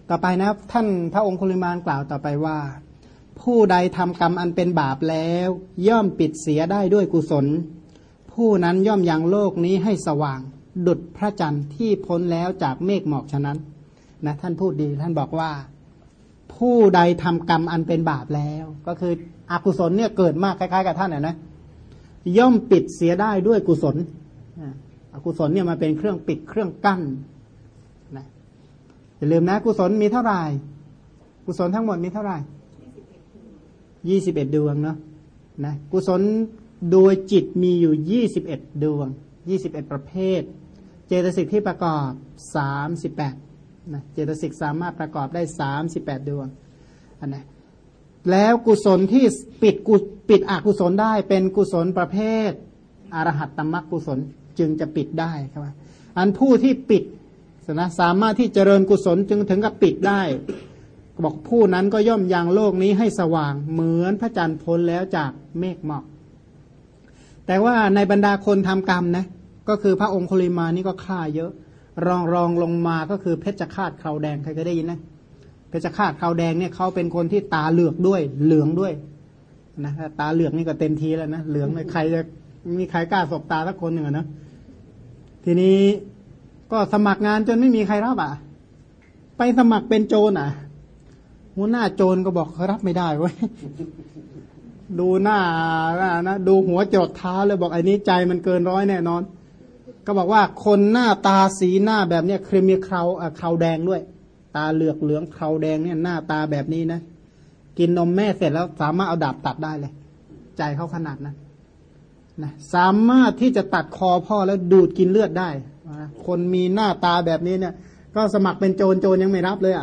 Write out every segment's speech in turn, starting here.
ต่อไปนะท่านพระองคุลิมานกล่าวต่อไปว่าผู้ใดทำกรรมอันเป็นบาปแล้วย่อมปิดเสียได้ด้วยกุศลผู้นั้นย่อมยังโลกนี้ให้สว่างดุจพระจันทร์ที่พ้นแล้วจากเมฆหมอกฉะนั้นนะท่านพูดดีท่านบอกว่าผู้ใดทำกรรมอันเป็นบาปแล้วก็คืออกุศลเนี่ยเกิดมากคล้ายๆกับท่านนะย่อมปิดเสียได้ด้วยกุศลอกุศลเนี่ยมาเป็นเครื่องปิดเครื่องกั้นนะอย่าลืมนะกุศลมีเท่าไหร่กุศลทั้งหมดมีเท่าไหร่21 ดวงเนาะนะกุศลโดยจิตมีอยู่21 ดวง21 ประเภทเจตสิกที่ประกอบ38นะเจตสิกสามารถประกอบได้38 ดวงอันนะแล้วกุศลที่ปิดอกุศลได้เป็นกุศลประเภทอรหัตตมรรคกุศลจึงจะปิดได้ครับอันผู้ที่ปิดนะสามารถที่เจริญกุศลจึงถึงกับปิดได้บอกผู้นั้นก็ย่อมยังโลกนี้ให้สว่างเหมือนพระจันทร์พ้นแล้วจากเมฆหมอกแต่ว่าในบรรดาคนทำกรรมนะก็คือพระองคุลิมานนี่ก็ฆ่าเยอะรองลงมาก็คือเพชฌฆาตเคราแดงใครเคยได้ยินนะเพชฌฆาตเคราแดงเนี่ยเขาเป็นคนที่ตาเหลือกด้วยเหลืองด้วยนะตาเหลือกนี่ก็เต็มทีแล้วนะเหลืองเลยใครจะมีใครกล้าสบตาสักคนหนึ่งนะทีนี้ก็สมัครงานจนไม่มีใครรับอ่ะไปสมัครเป็นโจรอ่ะหัวหน้าโจรก็บอกรับไม่ได้เว้ยดูหน้านะดูหัวจดเท้าเลยบอกไอ้นี้ใจมันเกินร้อยแน่นอนก็บอกว่าคนหน้าตาสีหน้าแบบเนี้ยคือมีเคราแดงด้วยตาเหลือกเหลืองเคราแดงเนี่ยหน้าตาแบบนี้นะกินนมแม่เสร็จแล้วสามารถเอาดาบตัดได้เลยใจเขาขนาดนั้นนะสามารถที่จะตัดคอพ่อแล้วดูดกินเลือดได้คนมีหน้าตาแบบนี้เนี่ยก็สมัครเป็นโจรยังไม่รับเลยอ่ะ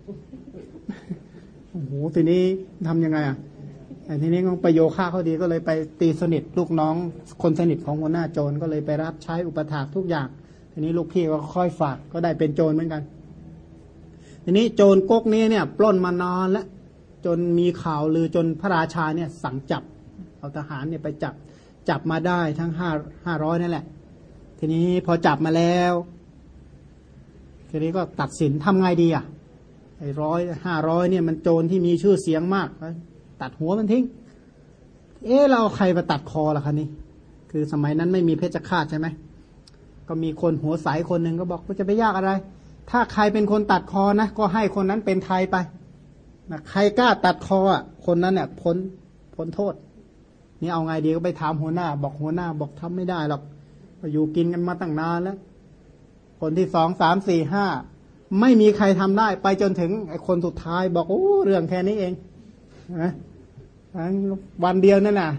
โอ้โหทีนี้ทำยังไงอ่ะทีนี้ของประโยค่าเขาดีก็เลยไปตีสนิทลูกน้องคนสนิทของหัวหน้าโจรก็เลยไปรับใช้อุปถากทุกอย่างทีนี้ลูกพี่ก็ค่อยฝากก็ได้เป็นโจรเหมือนกันทีนี้โจรก๊กนี้เนี่ยปล้นมานานแล้วจนมีข่าวลือจนพระราชาเนี่ยสั่งจับเอาทหารเนี่ยไปจับมาได้ทั้ง500นั่นแหละทีนี้พอจับมาแล้วทีนี้ก็ตัดสินทำไงดีอ่ะไอ้500เนี่ยมันโจรที่มีชื่อเสียงมากตัดหัวมันทิ้งเราเอาใครมาตัดคอล่ะคะนี่คือสมัยนั้นไม่มีเพชฌฆาตใช่ไหมก็มีคนหัวใสคนหนึ่งก็บอกว่าจะไปยากอะไรถ้าใครเป็นคนตัดคอนะก็ให้คนนั้นเป็นไทยไปนะใครกล้าตัดคออ่ะคนนั้นเนี่ยพ้นโทษนี่เอาไงดีก็ไปถามหัวหน้าบอกทำไม่ได้หรอกอยู่กินกันมาตั้งนานแล้วคนที่2 3 4 5ไม่มีใครทำได้ไปจนถึงไอ้คนสุดท้ายบอกโอ้เรื่องแค่นี้เองนะวันเดียวนั่นน่ะ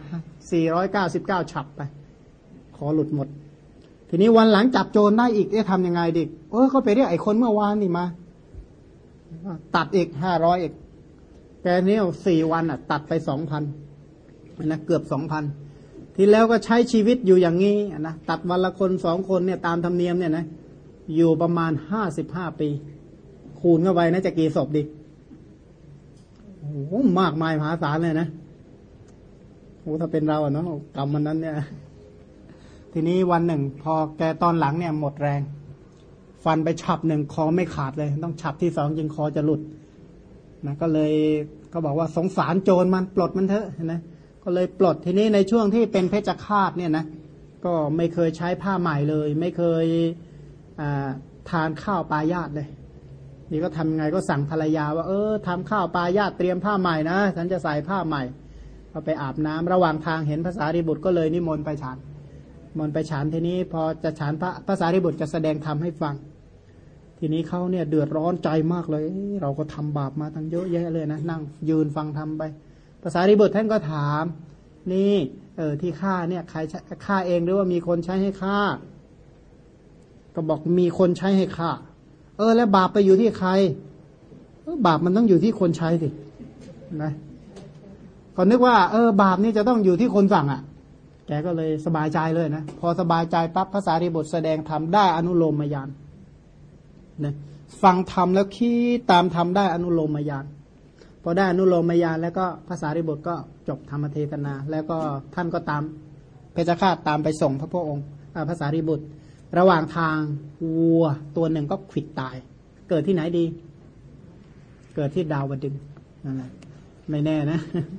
499ฉับไปขอหลุดหมดทีนี้วันหลังจับโจรได้อีกทำยังไงดิก็ไปเรียกไอ้คนเมื่อวานนี่มาตัดอีก500อีกแต่นี้4 วันอ่ะตัดไป 2,000 นะเกือบ 2,000 ทีแล้วก็ใช้ชีวิตอยู่อย่างนี้นะตัดวันละคน2 คนเนี่ยตามธรรมเนียมเนี่ยนะอยู่ประมาณ55 ปีคูณเข้าไปนะจะกี่ศพดิโอ้โหมากมายมหาศาลเลยนะโอ้ถ้าเป็นเราเนาะกรรมมันนั้นเนี่ยทีนี้วันหนึ่งพอแกตอนหลังเนี่ยหมดแรงฟันไปฉับหนึ่งคอไม่ขาดเลยต้องฉับที่2จึงคอจะหลุดนะก็เลยก็บอกว่าสงสารโจรมันปลดมันเถอะนะก็เลยปลดทีนี้ในช่วงที่เป็นเพชฌฆาตเนี่ยนะก็ไม่เคยใช้ผ้าใหม่เลยไม่เคยทานข้าวปลายาตเลยนี่ก็ทำไงก็สั่งภรรยาว่าทำข้าวปลายาตเตรียมผ้าใหม่นะฉันจะใส่ผ้าใหม่เอาไปอาบน้ำระหว่างทางเห็นพระสารีบุตรก็เลยนิมนต์ไปฉันทีนี้พอจะฉันพระสารีบุตรจะแสดงธรรมให้ฟังทีนี้เขาเนี่ยเดือดร้อนใจมากเลยเราก็ทำบาปมาทั้งเยอะแยะเลยนะนั่งยืนฟังธรรมไปพระสารีบุตรท่านก็ถามนี่ที่ฆ่าเนี่ยใครฆ่าเองหรือว่ามีคนใช้ให้ฆ่าก็บอกมีคนใช้ให้ฆ่าแล้วบาปไปอยู่ที่ใครบาปมันต้องอยู่ที่คนใช้สินะก็นึกว่าบาปนี่จะต้องอยู่ที่คนสั่งอ่ะแกก็เลยสบายใจเลยนะพอสบายใจปั๊บพระสารีบุตรแสดงธรรมได้อนุโลมญาณนะฟังธรรมแล้วคิดตามธรรมได้อนุโลมญาณพอได้อนุโลมญาณแล้วก็พระสารีบุตรก็จบธรรมเทศนาแล้วก็ท่านก็ตามเพชฌฆาตตามไปส่งพระองค์พระสารีบุตรระหว่างทางวัวตัวหนึ่งก็ขวิดตายเกิดที่ไหนดีเกิดที่ดาวดึงส์นั่นแหละไม่แน่นะ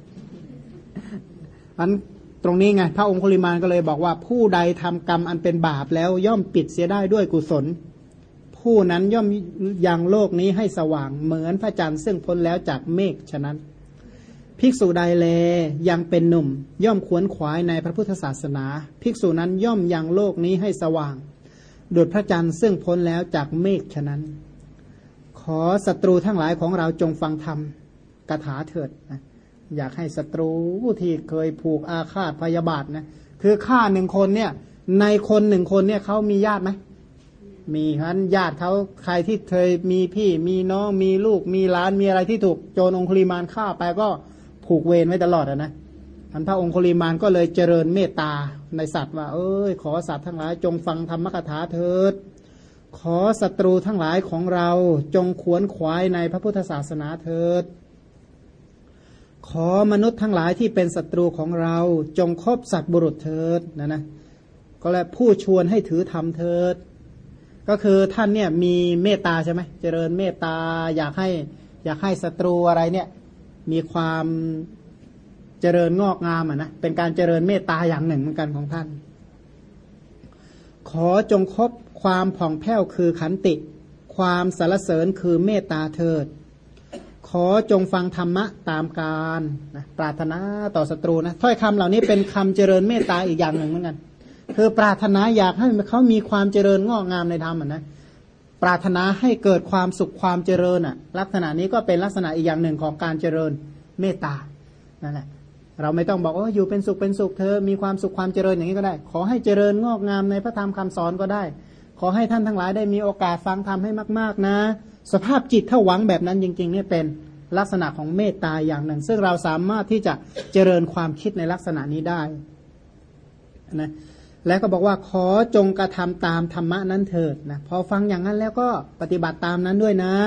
อันตรงนี้ไงพระองคุลิมานก็เลยบอกว่าผู้ใดทำกรรมอันเป็นบาปแล้วย่อมปิดเสียได้ด้วยกุศลผู้นั้นย่อมยังโลกนี้ให้สว่างเหมือนพระจันทร์ซึ่งพ้นแล้วจากเมฆฉะนั้นภิกษุใดแลยังเป็นหนุ่มย่อมขวนขวายในพระพุทธศาสนาภิกษุนั้นย่อมยังโลกนี้ให้สว่างดุจพระจันทร์ซึ่งพ้นแล้วจากเมฆฉะนั้นขอศัตรูทั้งหลายของเราจงฟังธรรมกถาเถิดนะอยากให้ศัตรูที่เคยผูกอาฆาตพยาบาทนะคือฆ่าหนึ่งคนเนี่ยในคนหนึ่งคนเนี่ยเขามีญาติไหมมีฉะนั้นญาติเขาใครที่เคยมีพี่มีน้องมีลูกมีหลานมีอะไรที่ถูกโจรองคุลิมานฆ่าไปก็ผูกเวรไว้ตลอดนะท่านพระองคุลิมานก็เลยเจริญเมตตาในสัตว์ว่าขอสัตว์ทั้งหลายจงฟังธรรมกถาเถิดขอศัตรูทั้งหลายของเราจงขวนขวายในพระพุทธศาสนาเถิดขอมนุษย์ทั้งหลายที่เป็นศัตรูของเราจงคบสัตว์บุรุษเถิดนะก็แล้วผู้ชวนให้ถือธรรมเถิดก็คือท่านเนี่ยมีเมตตาใช่ไหมเจริญเมตตาอยากให้ศัตรูอะไรเนี่ยมีความเจริญงอกงามนะเป็นการเจริญเมตตาอย่างหนึ่งเหมือนกันของท่านขอจงคบความผ่องแผ้วคือขันติความสรรเสริญคือเมตตาเถิดขอจงฟังธรรมะตามกาลนะปรารถนาต่อศัตรูนะถ้อยคำเหล่านี้เป็นคำเจริญเมตตาอีกอย่างหนึ่งเหมือนกันคือปรารถนาอยากให้เขามีความเจริญงอกงามในธรรมนะปรารถนาให้เกิดความสุขความเจริญลักษณะนี้ก็เป็นลักษณะอีกอย่างหนึ่งของการเจริญเมตตานั่นแหละเราไม่ต้องบอกว่าอยู่เป็นสุขเธอมีความสุขความเจริญอย่างนี้ก็ได้ขอให้เจริญงอกงามในพระธรรมคำสอนก็ได้ขอให้ท่านทั้งหลายได้มีโอกาสฟังธรรมให้มากๆนะสภาพจิตถ้าหวังแบบนั้นจริงๆนี่เป็นลักษณะของเมตตาอย่างหนึ่งซึ่งเราสามารถที่จะเจริญความคิดในลักษณะนี้ได้นะแล้วก็บอกว่าขอจงกระทำตามธรรมะนั้นเถิดนะพอฟังอย่างนั้นแล้วก็ปฏิบัติตามนั้นด้วยนะ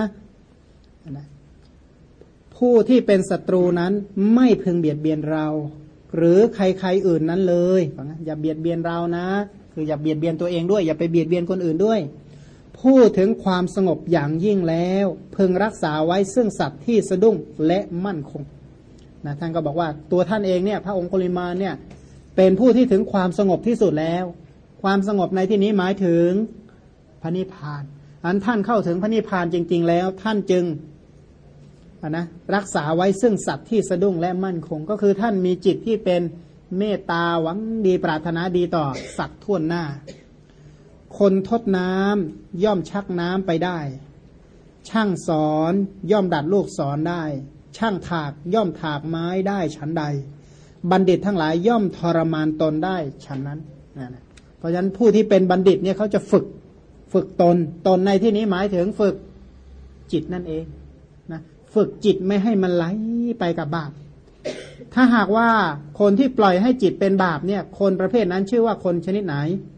ผู้ที่เป็นศัตรูนั้นไม่พึงเบียดเบียนเราหรือใครๆอื่นนั้นเลยอย่าเบียดเบียนเรานะคืออย่าเบียดเบียนตัวเองด้วยอย่าไปเบียดเบียนคนอื่นด้วยพูดถึงความสงบอย่างยิ่งแล้วพึงรักษาไว้ซึ่งสัตว์ที่สะดุ้งและมั่นคงนะท่านก็บอกว่าตัวท่านเองเนี่ยพระองคุลิมานเนี่ยเป็นผู้ที่ถึงความสงบที่สุดแล้วความสงบในที่นี้หมายถึงพระนิพพานอันท่านเข้าถึงพระนิพพานจริงๆแล้วท่านจึงรักษาไว้ซึ่งสัตว์ที่สะดุ้งและมั่นคงก็คือท่านมีจิตที่เป็นเมตตาหวังดีปรารถนาดีต่อสัตว์ทั่วหน้าคนทดน้ำย่อมชักน้ำไปได้ช่างสอนย่อมดัดลูกศรได้ช่างถากย่อมถากไม้ได้ฉันใดบัณฑิตทั้งหลายย่อมทรมานตนได้ฉันนั้นนะเพราะฉะนั้นผู้ที่เป็นบัณฑิตเนี่ยเขาจะฝึกตนในที่นี้หมายถึงฝึกจิตนั่นเองนะฝึกจิตไม่ให้มันไหลไปกับบาปถ้าหากว่าคนที่ปล่อยให้จิตเป็นบาปเนี่ยคนประเภทนั้นชื่อว่าคนชนิดไหน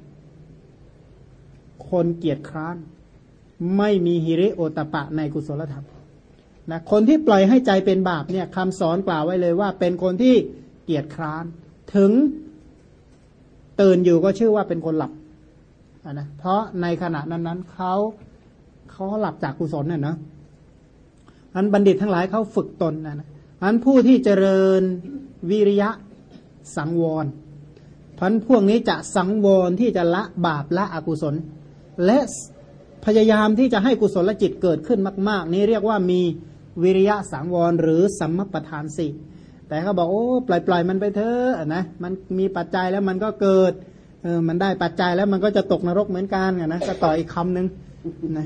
คนเกียจคร้านไม่มีหิริโอตปะในกุศลธรรมนะคนที่ปล่อยให้ใจเป็นบาปเนี่ยคำสอนกล่าวไว้เลยว่าเป็นคนที่เกียจคร้านถึงตื่นอยู่ก็ชื่อว่าเป็นคนหลับนะเพราะในขณะนั้นเขาหลับจากกุศลน่ะนะอันบัณฑิตทั้งหลายเขาฝึกตนนะอันผู้ที่เจริญวิริยะสังวรพันพวกนี้จะสังวรที่จะละบาปละอกุศลและพยายามที่จะให้กุศลจิตเกิดขึ้นมากๆนี้เรียกว่ามีวิริยะสังวรหรือสัมมัปปทานสี่แต่เขาบอกโอ้ปล่อยมันไปเถอะนะมันมีปัจจัยแล้วมันก็เกิดมันได้ปัจจัยแล้วมันก็จะตกนรกเหมือนกันนะก็ต่ออีกคำหนึ่งนะ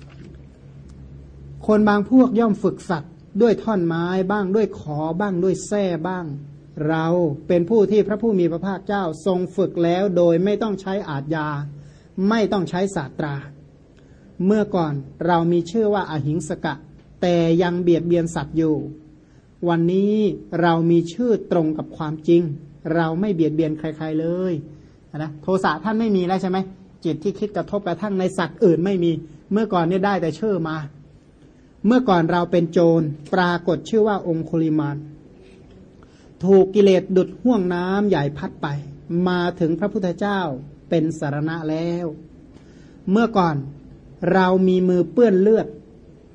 คนบางพวกย่อมฝึกสัตว์ด้วยท่อนไม้บ้างด้วยขอบ้างด้วยแส้บ้างเราเป็นผู้ที่พระผู้มีพระภาคเจ้าทรงฝึกแล้วโดยไม่ต้องใช้อาทยาไม่ต้องใช้ศาสตราเมื่อก่อนเรามีชื่อว่าอหิงสกะแต่ยังเบียดเบียนสัตว์อยู่วันนี้เรามีชื่อตรงกับความจริงเราไม่เบียดเบียนใครๆเลยนะโทสะท่านไม่มีแล้วใช่ไหมจิตที่คิดกระทบกระทั่งในสัตว์อื่นไม่มีเมื่อก่อนนี่ได้แต่ชื่อมาเมื่อก่อนเราเป็นโจรปรากฏชื่อว่าองคุลิมานถูกกิเลสดุจห่วงน้ำใหญ่พัดไปมาถึงพระพุทธเจ้าเป็นสรณะแล้วเมื่อก่อนเรามีมือเปื้อนเลือด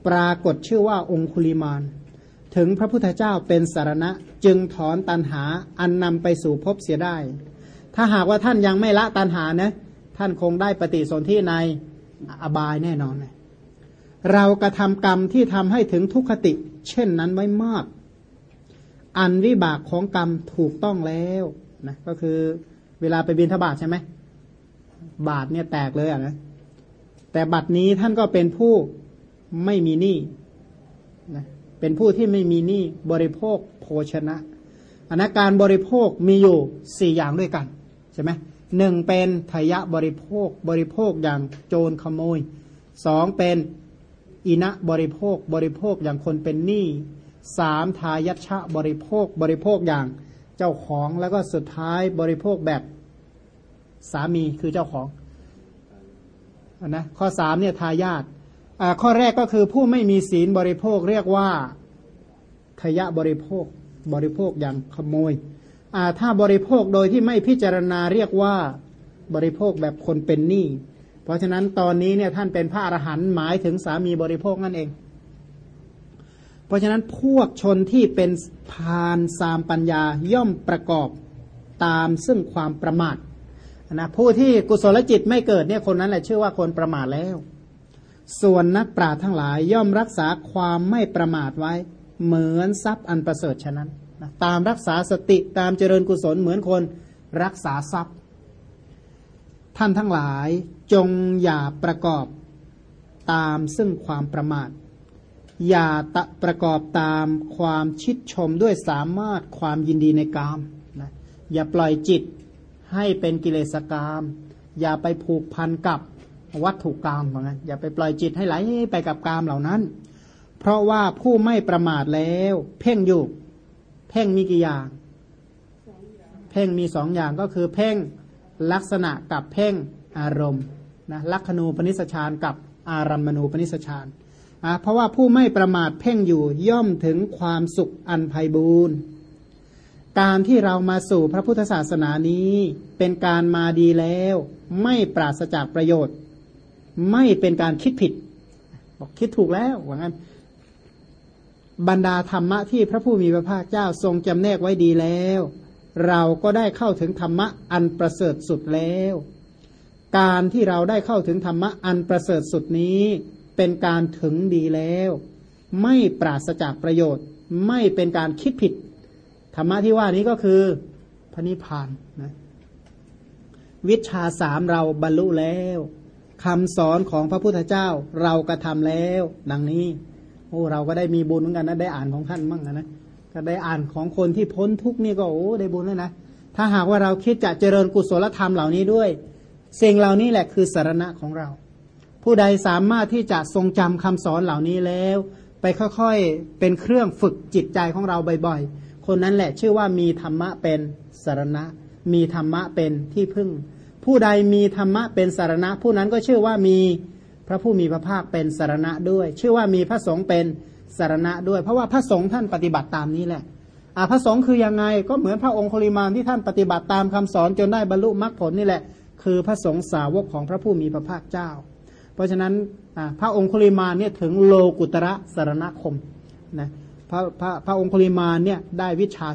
ปรากฏชื่อว่าองคุลิมานถึงพระพุทธเจ้าเป็นสารณะจึงถอนตัณหาอันนำไปสู่ภพเสียได้ถ้าหากว่าท่านยังไม่ละตัณหานะท่านคงได้ปฏิสนธิในอบายแน่นอนเลยเรากระทำกรรมที่ทำให้ถึงทุกขติเช่นนั้นไว้มากอันวิบากของกรรมถูกต้องแล้วนะก็คือเวลาไปบิณฑบาตใช่ไหมบาทเนี่ยแตกเลยนะแต่บัดนี้ท่านก็เป็นผู้ไม่มีหนี้นะเป็นผู้ที่ไม่มีหนี้บริโภคโภชนะอันนั้นการบริโภคมีอยู่4อย่างด้วยกันใช่ไหมหนึ่งเป็นทยะบริโภคบริโภคอย่างโจรขโมยสองเป็นอินะบริโภคบริโภคอย่างคนเป็นหนี้สามทายัชชะบริโภคบริโภคอย่างเจ้าของแล้วก็สุดท้ายบริโภคแบบสามีคือเจ้าของนะข้อ3เนี่ยทายาทข้อแรกก็คือผู้ไม่มีศีลบริโภคเรียกว่าทยะบริโภคบริโภคอย่างขโมยถ้าบริโภคโดยที่ไม่พิจารณาเรียกว่าบริโภคแบบคนเป็นหนี้เพราะฉะนั้นตอนนี้เนี่ยท่านเป็นพระอรหันต์หมายถึงสามีบริโภคนั่นเองเพราะฉะนั้นพวกชนที่เป็นพาลสามปัญญาย่อมประกอบตามซึ่งความประมาทนะผู้ที่กุศลจิตไม่เกิดเนี่ยคนนั้นแหละชื่อว่าคนประมาทแล้วส่วนนักปราชญ์ทั้งหลายย่อมรักษาความไม่ประมาทไว้เหมือนทรัพย์อันประเสริฐฉะนั้นนะตามรักษาสติตามเจริญกุศลเหมือนคนรักษาทรัพย์ท่านทั้งหลายจงอย่าประกอบตามซึ่งความประมาทอย่าประกอบตามความชิดชมด้วยสามารถความยินดีในกามนะอย่าปล่อยจิตให้เป็นกิเลสกามอย่าไปผูกพันกับวัตถุกามเหมือนกันอย่าไปปล่อยจิตให้ไหลไปกับกามเหล่านั้นเพราะว่าผู้ไม่ประมาทแล้วเพ่งอยู่เพ่งมีกี่อย่างเพ่งมี2อย่างก็คือเพ่งลักษณะกับเพ่งอารมณ์นะลักขณูปนิสชฌานกับอารัมมณูปนิสชฌานเพราะว่าผู้ไม่ประมาทเพ่งอยู่ย่อมถึงความสุขอันไพบูรณ์การที่เรามาสู่พระพุทธศาสนานี้เป็นการมาดีแล้วไม่ปราศจากประโยชน์ไม่เป็นการคิดผิดบอกคิดถูกแล้วว่างั้นบรรดาธรรมะที่พระผู้มีพระภาคเจ้าทรงจำแนกไว้ดีแล้วเราก็ได้เข้าถึงธรรมะอันประเสริฐสุดแล้วการที่เราได้เข้าถึงธรรมะอันประเสริฐสุดนี้เป็นการถึงดีแล้วไม่ปราศจากประโยชน์ไม่เป็นการคิดผิดธรรมะที่ว่านี้ก็คือพระนิพพานนะวิชชา3เราบรรลุแล้วคำสอนของพระพุทธเจ้าเรากระทำแล้วดังนี้โอ้เราก็ได้มีบุญเหมือนกันนะได้อ่านของท่านมั่งนะก็ได้อ่านของคนที่พ้นทุกข์นี่ก็โอ้ได้บุญแล้วนะถ้าหากว่าเราคิดจะเจริญกุศลธรรมเหล่านี้ด้วยสิ่งเหล่านี้แหละคือสรณะของเราผู้ใดสามารถที่จะทรงจำคำสอนเหล่านี้แล้วไปค่อยๆเป็นเครื่องฝึกจิตใจของเราบ่อยๆคนนั้นแหละชื่อว่ามีธรรมะเป็นสรณะมีธรรมะเป็นที่พึ่งผู้ใดมีธรรมะเป็นสรณะผู้นั้นก็ชื่อว่ามีพระผู้มีพระภาคเป็นสรณะด้วยชื่อว่ามีพระสงฆ์เป็นสรณะด้วยเพราะว่าพระสงฆ์ท่านปฏิบัติตามนี้แหละพระสงฆ์คือยังไงก็เหมือนพระองคุลิมานที่ท่านปฏิบัติตามคำสอนจนได้บรรลุมรรคผลนี่แหละคือพระสงฆ์สาวกของพระผู้มีพระภาคเจ้าเพราะฉะนั้นพระองคุลิมานเนี่ยถึงโลกุตระสรณคมนะพระองคุลิมานเนี่ยได้วิชา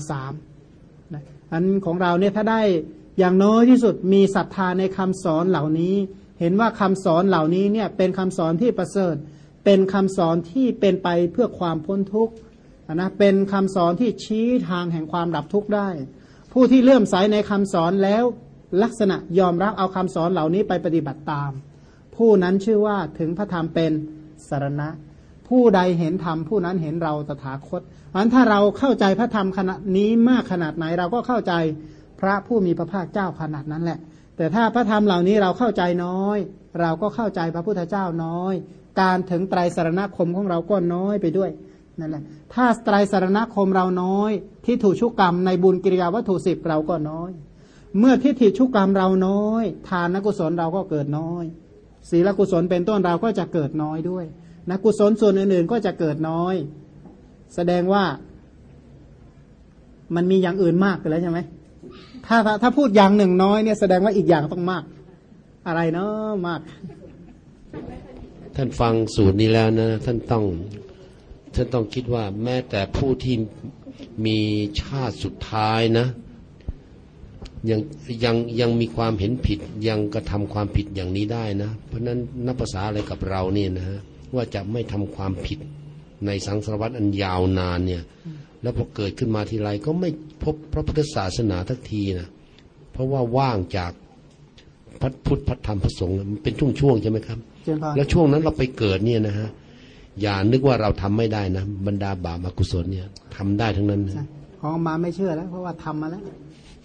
3นะอันของเราเนี่ยถ้าได้อย่างน้อยที่สุดมีศรัทธาในคำสอนเหล่านี้เห็นว่าคำสอนเหล่านี้เนี่ยเป็นคำสอนที่ประเสริฐเป็นคำสอนที่เป็นไปเพื่อความพ้นทุกข์นะเป็นคำสอนที่ชี้ทางแห่งความดับทุกข์ได้ผู้ที่เลื่อมใสในคำสอนแล้วลักษณะยอมรับเอาคำสอนเหล่านี้ไปปฏิบัติตามผู้นั้นชื่อว่าถึงพระธรรมเป็นสรณะผู้ใดเห็นธรรมผู้นั้นเห็นเราตถาคตเพราะฉะนั้นถ้าเราเข้าใจพระธรรมขณะนี้มากขนาดไหนเราก็เข้าใจพระผู้มีพระภาคเจ้าขนาดนั้นแหละแต่ถ้าพระธรรมเหล่านี้เราเข้าใจน้อยเราก็เข้าใจพระพุทธเจ้าน้อยการถึงไตรสรณคมของเราก็น้อยไปด้วยนั่นแหละถ้าไตรสรณคมเราน้อยทิฏฐุชุกรรมในบุญกิริยาวัตถุ10เราก็น้อยเมื่อทิฏฐิชุกรรมเราน้อยทานกุศลเราก็เกิดน้อยศีลกุศลเป็นต้นเราก็จะเกิดน้อยด้วยนะกุศลส่วนอื่นๆก็จะเกิดน้อยแสดงว่ามันมีอย่างอื่นมากไปแล้วใช่ไหมถ้าพูดอย่างหนึ่งน้อยเนี่ยแสดงว่าอีกอย่างต้องมากอะไรเนาะมากท่านฟังสูตรนี้แล้วนะท่านต้องคิดว่าแม้แต่ผู้ที่มีชาติสุดท้ายนะยังมีความเห็นผิดยังกระทำความผิดอย่างนี้ได้นะเพราะนั้นนับภาษาอะไรกับเราเนี่ยนะฮะว่าจะไม่ทำความผิดในสังสารวัฏอันยาวนานเนี่ยแล้วพอเกิดขึ้นมาทีไรก็ไม่พบพระพุทธศาสนาทักทีนะเพราะว่าว่างจากพระพุทธพระธรรมพระสงฆ์มันเป็นช่วงๆใช่ไหมครับแล้วช่วงนั้นเราไปเกิดเนี่ยนะฮะอย่านึกว่าเราทำไม่ได้นะบรรดาบาปอกุศลเนี่ยทำได้ทั้งนั้นนะของมาไม่เชื่อแล้วเพราะว่าทำมาแล้ว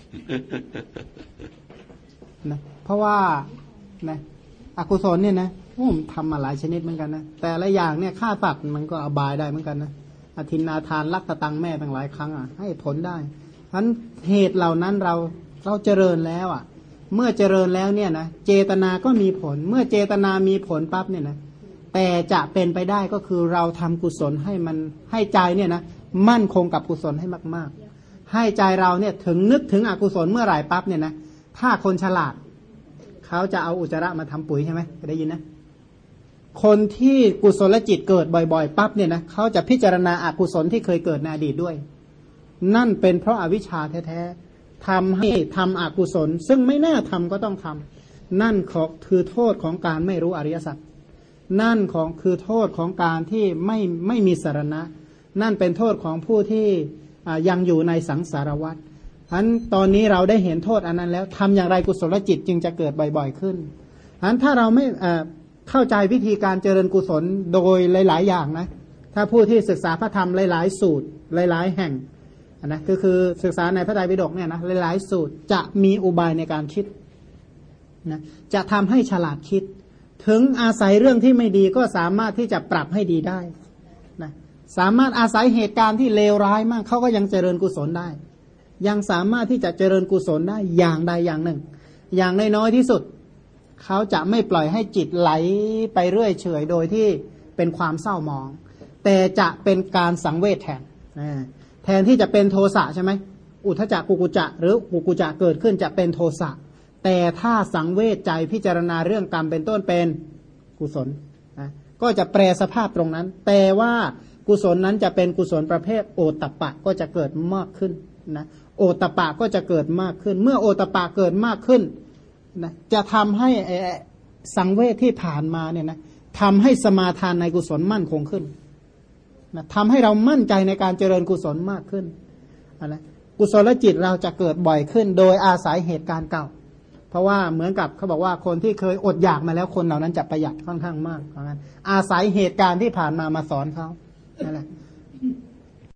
นะเพราะว่านะอกุศลเนี่ยนะผมทำมาหลายชนิดเหมือนกันนะแต่ละอย่างเนี่ยฆ่าสัตว์มันก็อบายได้เหมือนกันนะอทินนาทานลักตะตังแม่ตั้งหลายครั้งให้ผลได้เพราะฉะนั้นเหตุเหล่านั้นเราเจริญแล้วเมื่อเจริญแล้วเนี่ยนะเจตนาก็มีผลเมื่อเจตนามีผลปั๊บเนี่ยนะแต่จะเป็นไปได้ก็คือเราทำกุศลให้มันให้ใจเนี่ยนะมั่นคงกับกุศลให้มากๆให้ใจเราเนี่ยถึงนึกถึงอกุศลเมื่อไหร่ปั๊บเนี่ยนะถ้าคนฉลาดเขาจะเอาอุจจาระมาทำปุ๋ยใช่ไหมได้ยินนะคนที่กุศลจิตเกิดบ่อยๆปั๊บเนี่ยนะเขาจะพิจารณาอกุศลที่เคยเกิดในอดีตด้วยนั่นเป็นเพราะอาวิชชาแท้ๆทำให้ทำอกุศลซึ่งไม่น่าทำก็ต้องทำนั่นคือโทษของการไม่รู้อริยสัจนั่นคือโทษของการที่ไม่มีสรณะนั่นเป็นโทษของผู้ที่ยังอยู่ในสังสารวัฏฉะนั้นตอนนี้เราได้เห็นโทษอันนั้นแล้วทำอย่างไรกุศลจิตจึงจะเกิดบ่อยๆขึ้นฉะนั้นถ้าเราไม่เข้าใจวิธีการเจริญกุศลโดยหลายๆอย่างนะถ้าผู้ที่ศึกษาพระธรรมหลายๆสูตรหลายๆแห่งนะก็คือศึกษาในพระไตรปิฎกเนี่ยนะหลายๆสูตรจะมีอุบายในการคิดนะจะทำให้ฉลาดคิดถึงอาศัยเรื่องที่ไม่ดีก็สามารถที่จะปรับให้ดีได้นะสามารถอาศัยเหตุการณ์ที่เลวร้ายมากเขาก็ยังเจริญกุศลได้ยังสามารถที่จะเจริญกุศลได้อย่างใดอย่างหนึ่งอย่างน้อยๆที่สุดเขาจะไม่ปล่อยให้จิตไหลไปเรื่อยเฉยโดยที่เป็นความเศร้าหมองแต่จะเป็นการสังเวชแทนที่จะเป็นโทสะใช่ไหมอุทธัจจะกุกุจจะหรือกุกุจจะเกิดขึ้นจะเป็นโทสะแต่ถ้าสังเวชใจพิจารณาเรื่องกรรมเป็นต้นเป็นกุศลนะก็จะแปรสภาพตรงนั้นแต่ว่ากุศลนั้นจะเป็นกุศลประเภทโอตตัปปะก็จะเกิดมากขึ้นนะโอตตัปปะก็จะเกิดมากขึ้นเมื่อโอตตัปปะเกิดมากขึ้นนะจะทำให้สังเวชที่ผ่านมาเนี่ยนะทำให้สมาทานในกุศลมั่นคงขึ้นนะทำให้เรามั่นใจในการเจริญกุศลมากขึ้นนะกุศลจิตเราจะเกิดบ่อยขึ้นโดยอาศัยเหตุการณ์เก่าเพราะว่าเหมือนกับเขาบอกว่าคนที่เคยอดอยากมาแล้วคนเหล่านั้นจะประหยัดค่อนข้างมากเพราะงั้นอาศัยเหตุการณ์ที่ผ่านมาสอนเขานั่นแหละ